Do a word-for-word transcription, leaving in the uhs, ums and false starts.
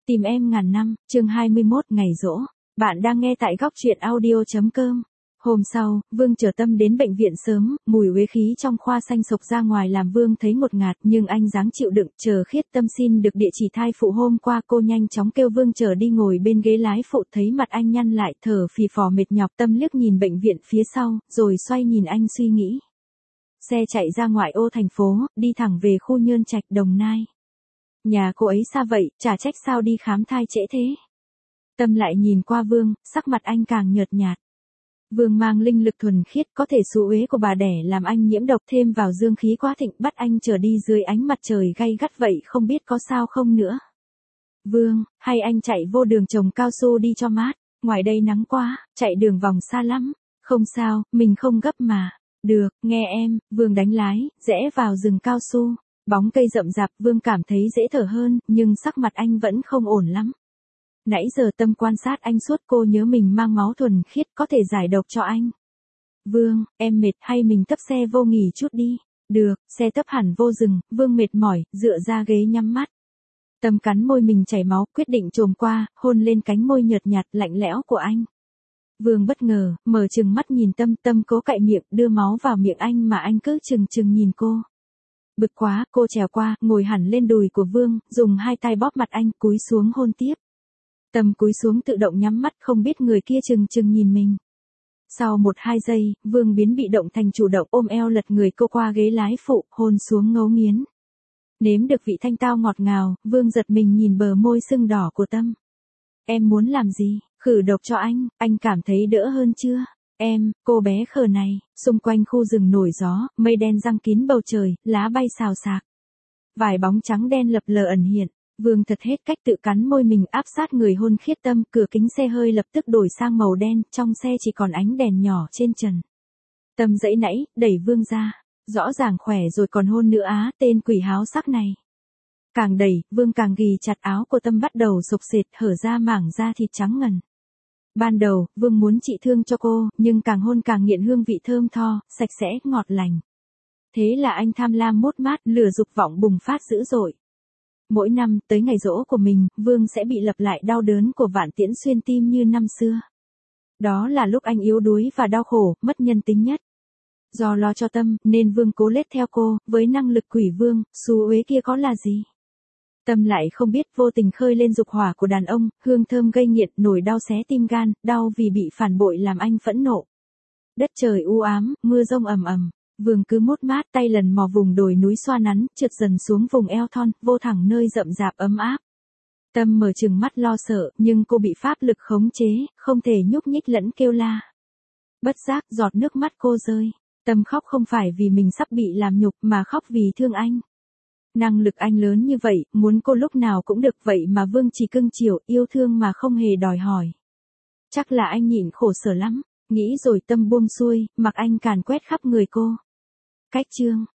Tìm em ngàn năm, chương hai mươi mốt ngày giỗ. Bạn đang nghe tại góc truyện audio chấm com. Hôm sau, Vương chở Tâm đến bệnh viện sớm, mùi uế khí trong khoa xanh sộc ra ngoài làm Vương thấy ngột ngạt, nhưng anh dáng chịu đựng, chờ Khiết Tâm xin được địa chỉ thai phụ hôm qua. Cô nhanh chóng kêu Vương chở đi ngồi bên ghế lái phụ, thấy mặt anh nhăn lại, thở phì phò mệt nhọc. Tâm liếc nhìn bệnh viện phía sau, rồi xoay nhìn anh suy nghĩ. Xe chạy ra ngoại ô thành phố, đi thẳng về khu Nhơn Trạch, Đồng Nai. Nhà cô ấy xa vậy, chả trách sao đi khám thai trễ thế. Tâm lại nhìn qua Vương, sắc mặt anh càng nhợt nhạt. Vương mang linh lực thuần khiết, có thể xú uế của bà đẻ làm anh nhiễm độc, thêm vào dương khí quá thịnh, bắt anh trở đi dưới ánh mặt trời gay gắt vậy, không biết có sao không nữa. Vương, hay anh chạy vô đường trồng cao su đi cho mát, ngoài đây nắng quá, chạy đường vòng xa lắm. Không sao, mình không gấp mà. Được, nghe em. Vương đánh lái, rẽ vào rừng cao su. Bóng cây rậm rạp, Vương cảm thấy dễ thở hơn, nhưng sắc mặt anh vẫn không ổn lắm. Nãy giờ Tâm quan sát anh suốt, cô nhớ mình mang máu thuần khiết, có thể giải độc cho anh. Vương, em mệt, hay mình tấp xe vô nghỉ chút đi. Được, xe tấp hẳn vô rừng, Vương mệt mỏi, dựa ra ghế nhắm mắt. Tâm cắn môi mình chảy máu, quyết định chồm qua, hôn lên cánh môi nhợt nhạt, lạnh lẽo của anh. Vương bất ngờ, mở trừng mắt nhìn Tâm, Tâm cố cạy miệng, đưa máu vào miệng anh mà anh cứ chừng chừng nhìn cô. Bực quá, cô trèo qua, ngồi hẳn lên đùi của Vương, dùng hai tay bóp mặt anh, cúi xuống hôn tiếp. Tâm cúi xuống tự động nhắm mắt, không biết người kia chừng chừng nhìn mình. Sau một hai giây, Vương biến bị động thành chủ động, ôm eo lật người cô qua ghế lái phụ, hôn xuống ngấu nghiến. Nếm được vị thanh tao ngọt ngào, Vương giật mình nhìn bờ môi sưng đỏ của Tâm. Em muốn làm gì? Khử độc cho anh, anh cảm thấy đỡ hơn chưa? Em, cô bé khờ này. Xung quanh khu rừng nổi gió, mây đen giăng kín bầu trời, lá bay xào xạc. Vài bóng trắng đen lập lờ ẩn hiện. Vương thật hết cách tự cắn môi mình, áp sát người hôn Khiết Tâm. Cửa kính xe hơi lập tức đổi sang màu đen, trong xe chỉ còn ánh đèn nhỏ trên trần. Tâm dãy nãy, đẩy Vương ra. Rõ ràng khỏe rồi còn hôn nữa á, tên quỷ háo sắc này. Càng đẩy, Vương càng ghì chặt áo của Tâm, bắt đầu sộc sệt, hở ra mảng da thịt trắng ngần. Ban đầu, Vương muốn trị thương cho cô, nhưng càng hôn càng nghiện hương vị thơm tho, sạch sẽ, ngọt lành. Thế là anh tham lam mốt mát, lửa dục vọng bùng phát dữ dội. Mỗi năm, tới ngày giỗ của mình, Vương sẽ bị lặp lại đau đớn của vạn tiễn xuyên tim như năm xưa. Đó là lúc anh yếu đuối và đau khổ, mất nhân tính nhất. Do lo cho Tâm, nên Vương cố lết theo cô, với năng lực quỷ vương, xú uế kia có là gì? Tâm lại không biết, vô tình khơi lên dục hỏa của đàn ông, hương thơm gây nghiện, nổi đau xé tim gan, đau vì bị phản bội làm anh phẫn nộ. Đất trời u ám, mưa rông ầm ầm, Vương cứ mốt mát tay lần mò vùng đồi núi xoa nắn, trượt dần xuống vùng eo thon, vô thẳng nơi rậm rạp ấm áp. Tâm mở trừng mắt lo sợ, nhưng cô bị pháp lực khống chế, không thể nhúc nhích lẫn kêu la. Bất giác, giọt nước mắt cô rơi. Tâm khóc không phải vì mình sắp bị làm nhục, mà khóc vì thương anh. Năng lực anh lớn như vậy, muốn cô lúc nào cũng được vậy mà Vương chỉ cưng chiều, yêu thương mà không hề đòi hỏi. Chắc là anh nhịn khổ sở lắm, nghĩ rồi Tâm buông xuôi, mặc anh càn quét khắp người cô. Cách chương